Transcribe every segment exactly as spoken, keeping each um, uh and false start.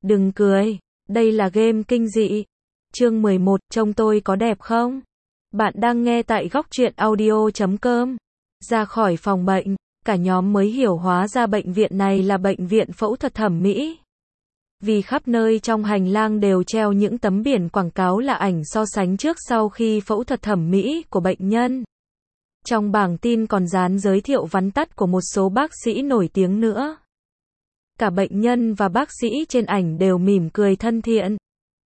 Đừng cười, đây là game kinh dị. Chương mười một, trông tôi có đẹp không? Bạn đang nghe tại góc truyện audio chấm com. Ra khỏi phòng bệnh, cả nhóm mới hiểu hóa ra bệnh viện này là bệnh viện phẫu thuật thẩm mỹ. Vì khắp nơi trong hành lang đều treo những tấm biển quảng cáo là ảnh so sánh trước sau khi phẫu thuật thẩm mỹ của bệnh nhân. Trong bảng tin còn dán giới thiệu vắn tắt của một số bác sĩ nổi tiếng nữa. Cả bệnh nhân và bác sĩ trên ảnh đều mỉm cười thân thiện.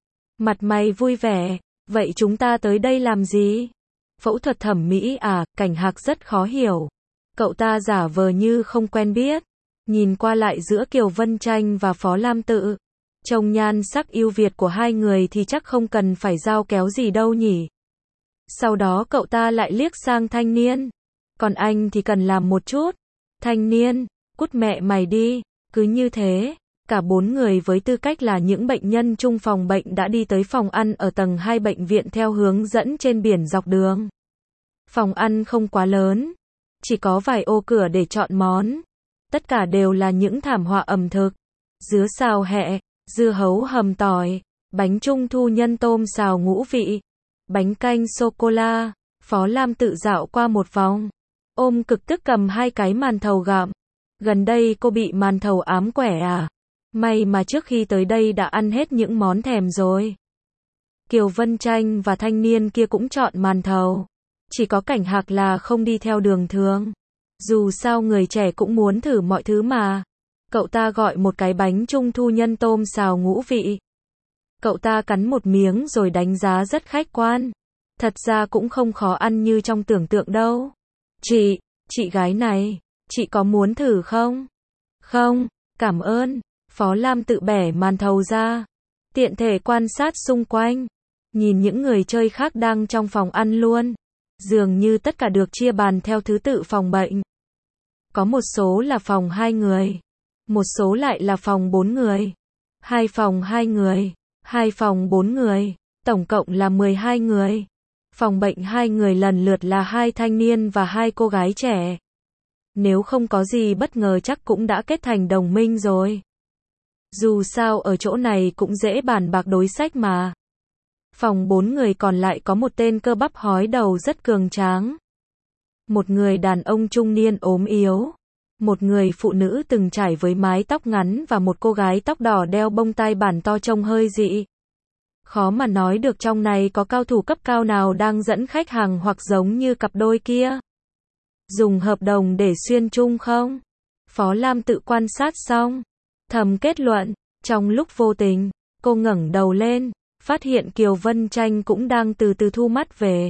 Mặt mày vui vẻ, vậy chúng ta tới đây làm gì? Phẫu thuật thẩm mỹ à? Cảnh Hạc rất khó hiểu. Cậu ta giả vờ như không quen biết. Nhìn qua lại giữa Kiều Vân Tranh và Phó Lam Tự. Trông nhan sắc ưu việt của hai người thì chắc không cần phải dao kéo gì đâu nhỉ. Sau đó cậu ta lại liếc sang Thanh Niên. Còn anh thì cần làm một chút. Thanh Niên, cút mẹ mày đi. Cứ như thế, cả bốn người với tư cách là những bệnh nhân chung phòng bệnh đã đi tới phòng ăn ở tầng hai bệnh viện theo hướng dẫn trên biển dọc đường. Phòng ăn không quá lớn, chỉ có vài ô cửa để chọn món. Tất cả đều là những thảm họa ẩm thực. Dứa xào hẹ, dưa hấu hầm tỏi, bánh trung thu nhân tôm xào ngũ vị, bánh canh sô-cô-la. Phó Lam Tự dạo qua một vòng, ôm cực tức cầm hai cái màn thầu gặm. Gần đây cô bị màn thầu ám quẻ à? May mà trước khi tới đây đã ăn hết những món thèm rồi. Kiều Vân Tranh và Thanh Niên kia cũng chọn màn thầu. Chỉ có Cảnh Hạc là không đi theo đường thường. Dù sao người trẻ cũng muốn thử mọi thứ mà. Cậu ta gọi một cái bánh trung thu nhân tôm xào ngũ vị. Cậu ta cắn một miếng rồi đánh giá rất khách quan. Thật ra cũng không khó ăn như trong tưởng tượng đâu. Chị, chị gái này, chị có muốn thử không? Không, cảm ơn. Phó Lam Tự bẻ màn thầu ra. Tiện thể quan sát xung quanh. Nhìn những người chơi khác đang trong phòng ăn luôn. Dường như tất cả được chia bàn theo thứ tự phòng bệnh. Có một số là phòng hai người. Một số lại là phòng bốn người. Hai phòng hai người. Hai phòng bốn người. Tổng cộng là mười hai người. Phòng bệnh hai người lần lượt là hai thanh niên và hai cô gái trẻ. Nếu không có gì bất ngờ chắc cũng đã kết thành đồng minh rồi. Dù sao ở chỗ này cũng dễ bàn bạc đối sách mà. Phòng bốn người còn lại có một tên cơ bắp hói đầu rất cường tráng. Một người đàn ông trung niên ốm yếu. Một người phụ nữ từng trải với mái tóc ngắn và một cô gái tóc đỏ đeo bông tai bản to trông hơi dị. Khó mà nói được trong này có cao thủ cấp cao nào đang dẫn khách hàng hoặc giống như cặp đôi kia. Dùng hợp đồng để xuyên chung không? Phó Lam Tự quan sát xong, thầm kết luận. Trong lúc vô tình, cô ngẩng đầu lên, phát hiện Kiều Vân Tranh cũng đang từ từ thu mắt về.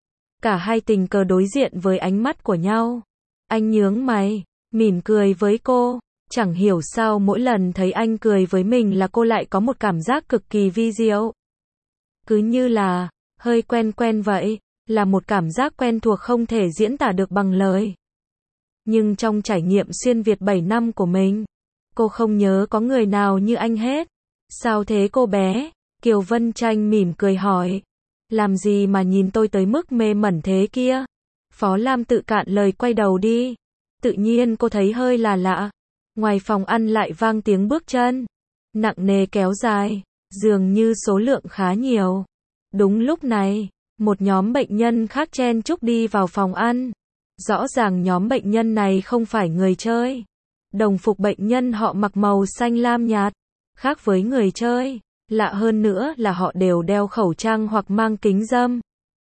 Cả hai tình cờ đối diện với ánh mắt của nhau. Anh nhướng mày, mỉm cười với cô. Chẳng hiểu sao mỗi lần thấy anh cười với mình là cô lại có một cảm giác cực kỳ vi diệu. Cứ như là, hơi quen quen vậy. Là một cảm giác quen thuộc không thể diễn tả được bằng lời. Nhưng trong trải nghiệm xuyên Việt bảy năm của mình, cô không nhớ có người nào như anh hết. Sao thế cô bé? Kiều Vân Tranh mỉm cười hỏi. Làm gì mà nhìn tôi tới mức mê mẩn thế kia? Phó Lam Tự cạn lời quay đầu đi. Tự nhiên cô thấy hơi là lạ. Ngoài phòng ăn lại vang tiếng bước chân. Nặng nề kéo dài. Dường như số lượng khá nhiều. Đúng lúc này, một nhóm bệnh nhân khác chen chúc đi vào phòng ăn. Rõ ràng nhóm bệnh nhân này không phải người chơi. Đồng phục bệnh nhân họ mặc màu xanh lam nhạt. Khác với người chơi. Lạ hơn nữa là họ đều đeo khẩu trang hoặc mang kính râm.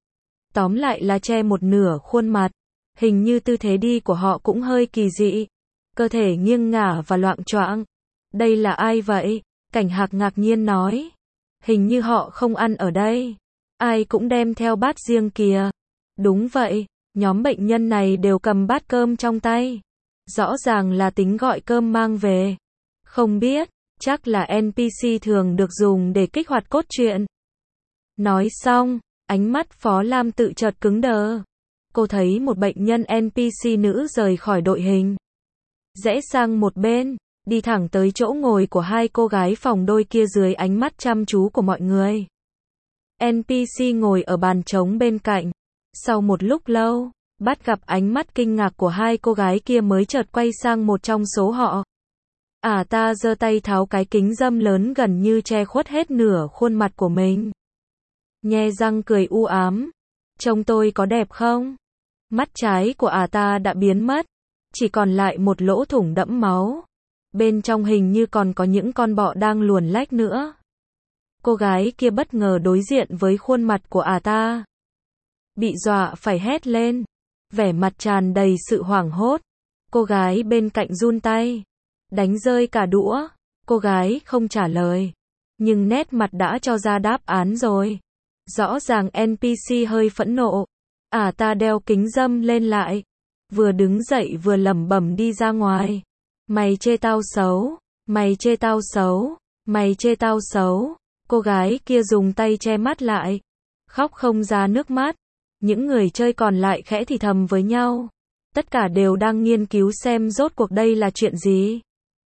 Tóm lại là che một nửa khuôn mặt. Hình như tư thế đi của họ cũng hơi kỳ dị. Cơ thể nghiêng ngả và loạng choạng. Đây là ai vậy? Cảnh Hạc ngạc nhiên nói. Hình như họ không ăn ở đây. Ai cũng đem theo bát riêng kìa. Đúng vậy, nhóm bệnh nhân này đều cầm bát cơm trong tay. Rõ ràng là tính gọi cơm mang về. Không biết, chắc là en pê xê thường được dùng để kích hoạt cốt truyện. Nói xong, ánh mắt Phó Lam Tự chợt cứng đờ. Cô thấy một bệnh nhân en pê xê nữ rời khỏi đội hình. Rẽ sang một bên, đi thẳng tới chỗ ngồi của hai cô gái phòng đôi kia dưới ánh mắt chăm chú của mọi người. en pê xê ngồi ở bàn trống bên cạnh. Sau một lúc lâu, bắt gặp ánh mắt kinh ngạc của hai cô gái kia mới chợt quay sang một trong số họ. À ta giơ tay tháo cái kính râm lớn gần như che khuất hết nửa khuôn mặt của mình. Nhe răng cười u ám. Trông tôi có đẹp không? Mắt trái của à ta đã biến mất. Chỉ còn lại một lỗ thủng đẫm máu. Bên trong hình như còn có những con bọ đang luồn lách nữa. Cô gái kia bất ngờ đối diện với khuôn mặt của à ta. Bị dọa phải hét lên. Vẻ mặt tràn đầy sự hoảng hốt. Cô gái bên cạnh run tay. Đánh rơi cả đũa. Cô gái không trả lời. Nhưng nét mặt đã cho ra đáp án rồi. Rõ ràng en pê xê hơi phẫn nộ. À ta đeo kính râm lên lại. Vừa đứng dậy vừa lẩm bẩm đi ra ngoài. Mày chê tao xấu. Mày chê tao xấu. Mày chê tao xấu. Cô gái kia dùng tay che mắt lại. Khóc không ra nước mắt. Những người chơi còn lại khẽ thì thầm với nhau. Tất cả đều đang nghiên cứu xem rốt cuộc đây là chuyện gì.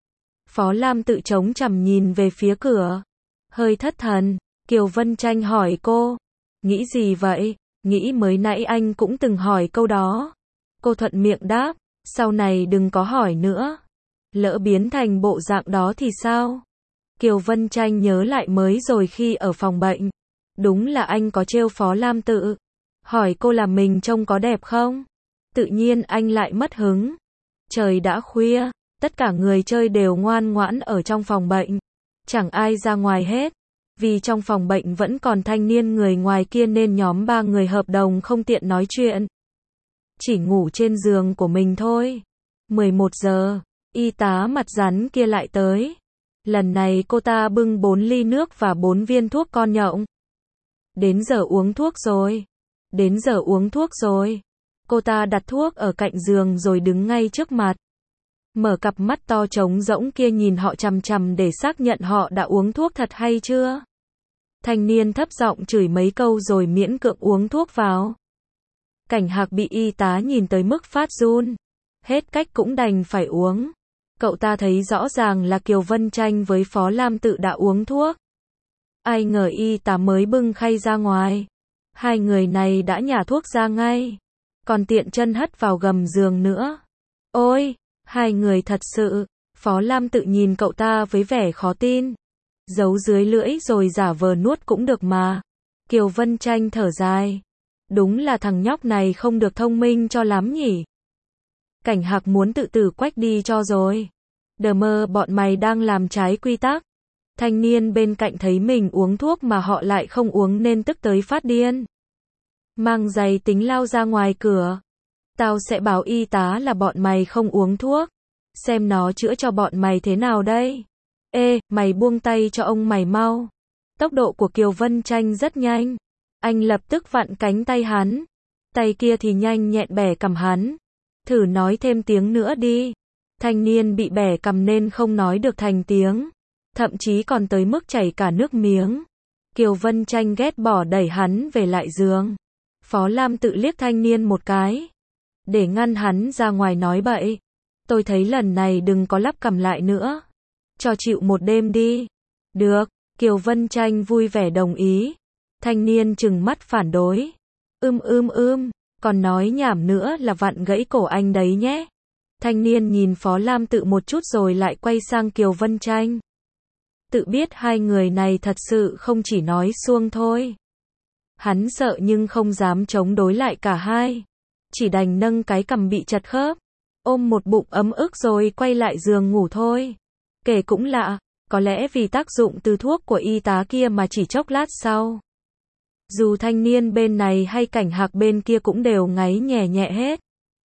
Phó Lam tự chống chằm nhìn về phía cửa. Hơi thất thần. Kiều Vân Tranh hỏi cô. Nghĩ gì vậy? Nghĩ mới nãy anh cũng từng hỏi câu đó. Cô thuận miệng đáp. Sau này đừng có hỏi nữa. Lỡ biến thành bộ dạng đó thì sao? Kiều Vân Tranh nhớ lại mới rồi khi ở phòng bệnh. Đúng là anh có trêu Phó Lam Tự. Hỏi cô là mình trông có đẹp không? Tự nhiên anh lại mất hứng. Trời đã khuya. Tất cả người chơi đều ngoan ngoãn ở trong phòng bệnh. Chẳng ai ra ngoài hết. Vì trong phòng bệnh vẫn còn thanh niên người ngoài kia nên nhóm ba người hợp đồng không tiện nói chuyện. Chỉ ngủ trên giường của mình thôi. mười một giờ, y tá mặt rắn kia lại tới. Lần này cô ta bưng bốn ly nước và bốn viên thuốc con nhộng. Đến giờ uống thuốc rồi. Đến giờ uống thuốc rồi. Cô ta đặt thuốc ở cạnh giường rồi đứng ngay trước mặt. Mở cặp mắt to trống rỗng kia nhìn họ chằm chằm để xác nhận họ đã uống thuốc thật hay chưa. Thanh niên thấp giọng chửi mấy câu rồi miễn cưỡng uống thuốc vào. Cảnh Hạc bị y tá nhìn tới mức phát run. Hết cách cũng đành phải uống. Cậu ta thấy rõ ràng là Kiều Vân Tranh với Phó Lam Tự đã uống thuốc. Ai ngờ y tá mới bưng khay ra ngoài. Hai người này đã nhả thuốc ra ngay. Còn tiện chân hất vào gầm giường nữa. Ôi, hai người thật sự. Phó Lam Tự nhìn cậu ta với vẻ khó tin. Giấu dưới lưỡi rồi giả vờ nuốt cũng được mà. Kiều Vân Tranh thở dài. Đúng là thằng nhóc này không được thông minh cho lắm nhỉ. Cảnh Hạc muốn tự tử quách đi cho rồi. Đờ mơ bọn mày đang làm trái quy tắc. Thanh niên bên cạnh thấy mình uống thuốc mà họ lại không uống nên tức tới phát điên. Mang giày tính lao ra ngoài cửa. Tao sẽ báo y tá là bọn mày không uống thuốc. Xem nó chữa cho bọn mày thế nào đây. Ê, mày buông tay cho ông mày mau. Tốc độ của Kiều Vân Tranh rất nhanh. Anh lập tức vặn cánh tay hắn. Tay kia thì nhanh nhẹn bẻ cằm hắn. Thử nói thêm tiếng nữa đi. Thanh niên bị bẻ cằm nên không nói được thành tiếng. Thậm chí còn tới mức chảy cả nước miếng. Kiều Vân Tranh ghét bỏ đẩy hắn về lại giường. Phó Lam Tự liếc thanh niên một cái. Để ngăn hắn ra ngoài nói bậy. Tôi thấy lần này đừng có lắp cằm lại nữa. Cho chịu một đêm đi. Được, Kiều Vân Tranh vui vẻ đồng ý. Thanh niên trừng mắt phản đối. Ưm ưm ưm, còn nói nhảm nữa là vặn gãy cổ anh đấy nhé. Thanh niên nhìn Phó Lam Tự một chút rồi lại quay sang Kiều Vân Tranh. Tự biết hai người này thật sự không chỉ nói suông thôi. Hắn sợ nhưng không dám chống đối lại cả hai. Chỉ đành nâng cái cằm bị chật khớp. Ôm một bụng ấm ức rồi quay lại giường ngủ thôi. Kể cũng lạ, có lẽ vì tác dụng từ thuốc của y tá kia mà chỉ chốc lát sau. Dù thanh niên bên này hay Cảnh Hạc bên kia cũng đều ngáy nhè nhẹ hết.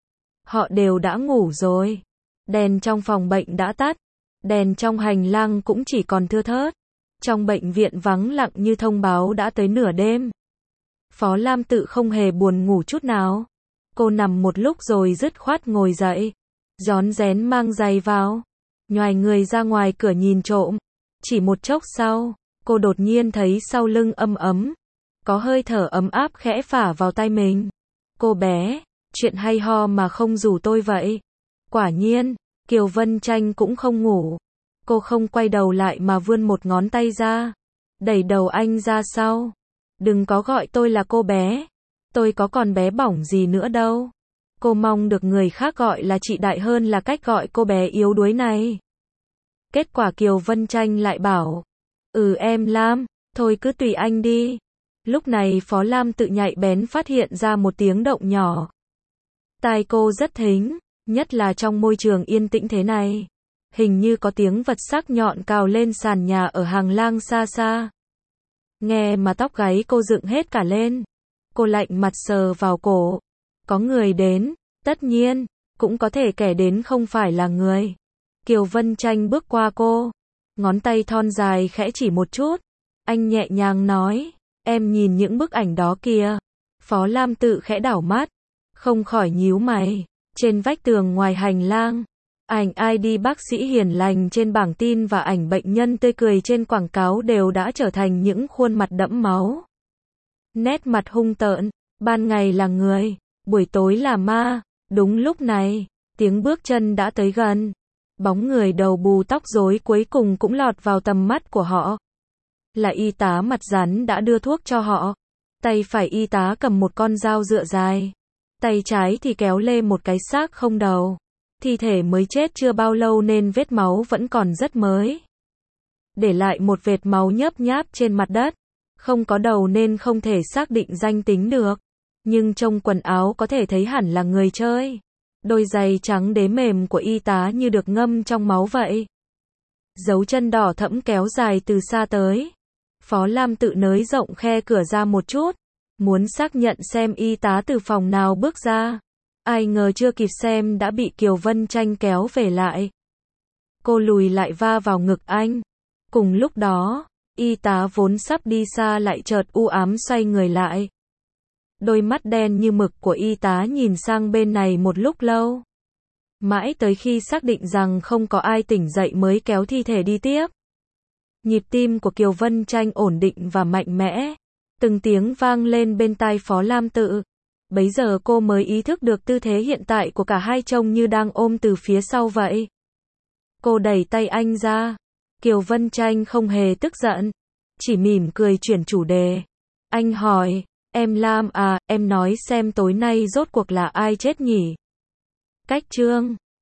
Họ đều đã ngủ rồi. Đèn trong phòng bệnh đã tắt. Đèn trong hành lang cũng chỉ còn thưa thớt. Trong bệnh viện vắng lặng như thông báo đã tới nửa đêm. Phó Lam Tự không hề buồn ngủ chút nào. Cô nằm một lúc rồi dứt khoát ngồi dậy. Rón rén mang giày vào. Nhoài người ra ngoài cửa nhìn trộm. Chỉ một chốc sau, cô đột nhiên thấy sau lưng ấm ấm. Có hơi thở ấm áp khẽ phả vào tay mình. Cô bé, chuyện hay ho mà không rủ tôi vậy. Quả nhiên, Kiều Vân Tranh cũng không ngủ. Cô không quay đầu lại mà vươn một ngón tay ra. Đẩy đầu anh ra sau. Đừng có gọi tôi là cô bé. Tôi có còn bé bỏng gì nữa đâu. Cô mong được người khác gọi là chị đại hơn là cách gọi cô bé yếu đuối này. Kết quả Kiều Vân Tranh lại bảo, ừ em Lam, thôi cứ tùy anh đi. Lúc này Phó Lam tự nhạy bén phát hiện ra một tiếng động nhỏ. Tai cô rất thính, nhất là trong môi trường yên tĩnh thế này. Hình như có tiếng vật sắc nhọn cào lên sàn nhà ở hàng lang xa xa. Nghe mà tóc gáy cô dựng hết cả lên. Cô lạnh mặt sờ vào cổ. Có người đến, tất nhiên, cũng có thể kẻ đến không phải là người. Kiều Vân Tranh bước qua cô, ngón tay thon dài khẽ chỉ một chút. Anh nhẹ nhàng nói, em nhìn những bức ảnh đó kìa. Phó Lam tự khẽ đảo mắt, không khỏi nhíu mày. Trên vách tường ngoài hành lang, ảnh i đê bác sĩ hiền lành trên bảng tin và ảnh bệnh nhân tươi cười trên quảng cáo đều đã trở thành những khuôn mặt đẫm máu. Nét mặt hung tợn, ban ngày là người, buổi tối là ma. Đúng lúc này, tiếng bước chân đã tới gần. Bóng người đầu bù tóc rối cuối cùng cũng lọt vào tầm mắt của họ. Là y tá mặt rắn đã đưa thuốc cho họ. Tay phải y tá cầm một con dao dựa dài. Tay trái thì kéo lê một cái xác không đầu. Thi thể mới chết chưa bao lâu nên vết máu vẫn còn rất mới. Để lại một vệt máu nhớp nháp trên mặt đất. Không có đầu nên không thể xác định danh tính được. Nhưng trong quần áo có thể thấy hẳn là người chơi. Đôi giày trắng đế mềm của y tá như được ngâm trong máu vậy. Dấu chân đỏ thẫm kéo dài từ xa tới. Phó Lam tự nới rộng khe cửa ra một chút. Muốn xác nhận xem y tá từ phòng nào bước ra. Ai ngờ chưa kịp xem đã bị Kiều Vân Tranh kéo về lại. Cô lùi lại va vào ngực anh. Cùng lúc đó, y tá vốn sắp đi xa lại chợt u ám xoay người lại. Đôi mắt đen như mực của y tá nhìn sang bên này một lúc lâu. Mãi tới khi xác định rằng không có ai tỉnh dậy mới kéo thi thể đi tiếp. Nhịp tim của Kiều Vân Tranh ổn định và mạnh mẽ. Từng tiếng vang lên bên tai Phó Lam Tự. Bấy giờ cô mới ý thức được tư thế hiện tại của cả hai trông như đang ôm từ phía sau vậy. Cô đẩy tay anh ra. Kiều Vân Tranh không hề tức giận. Chỉ mỉm cười chuyển chủ đề. Anh hỏi, em Lam à, em nói xem tối nay rốt cuộc là ai chết nhỉ? Cách chương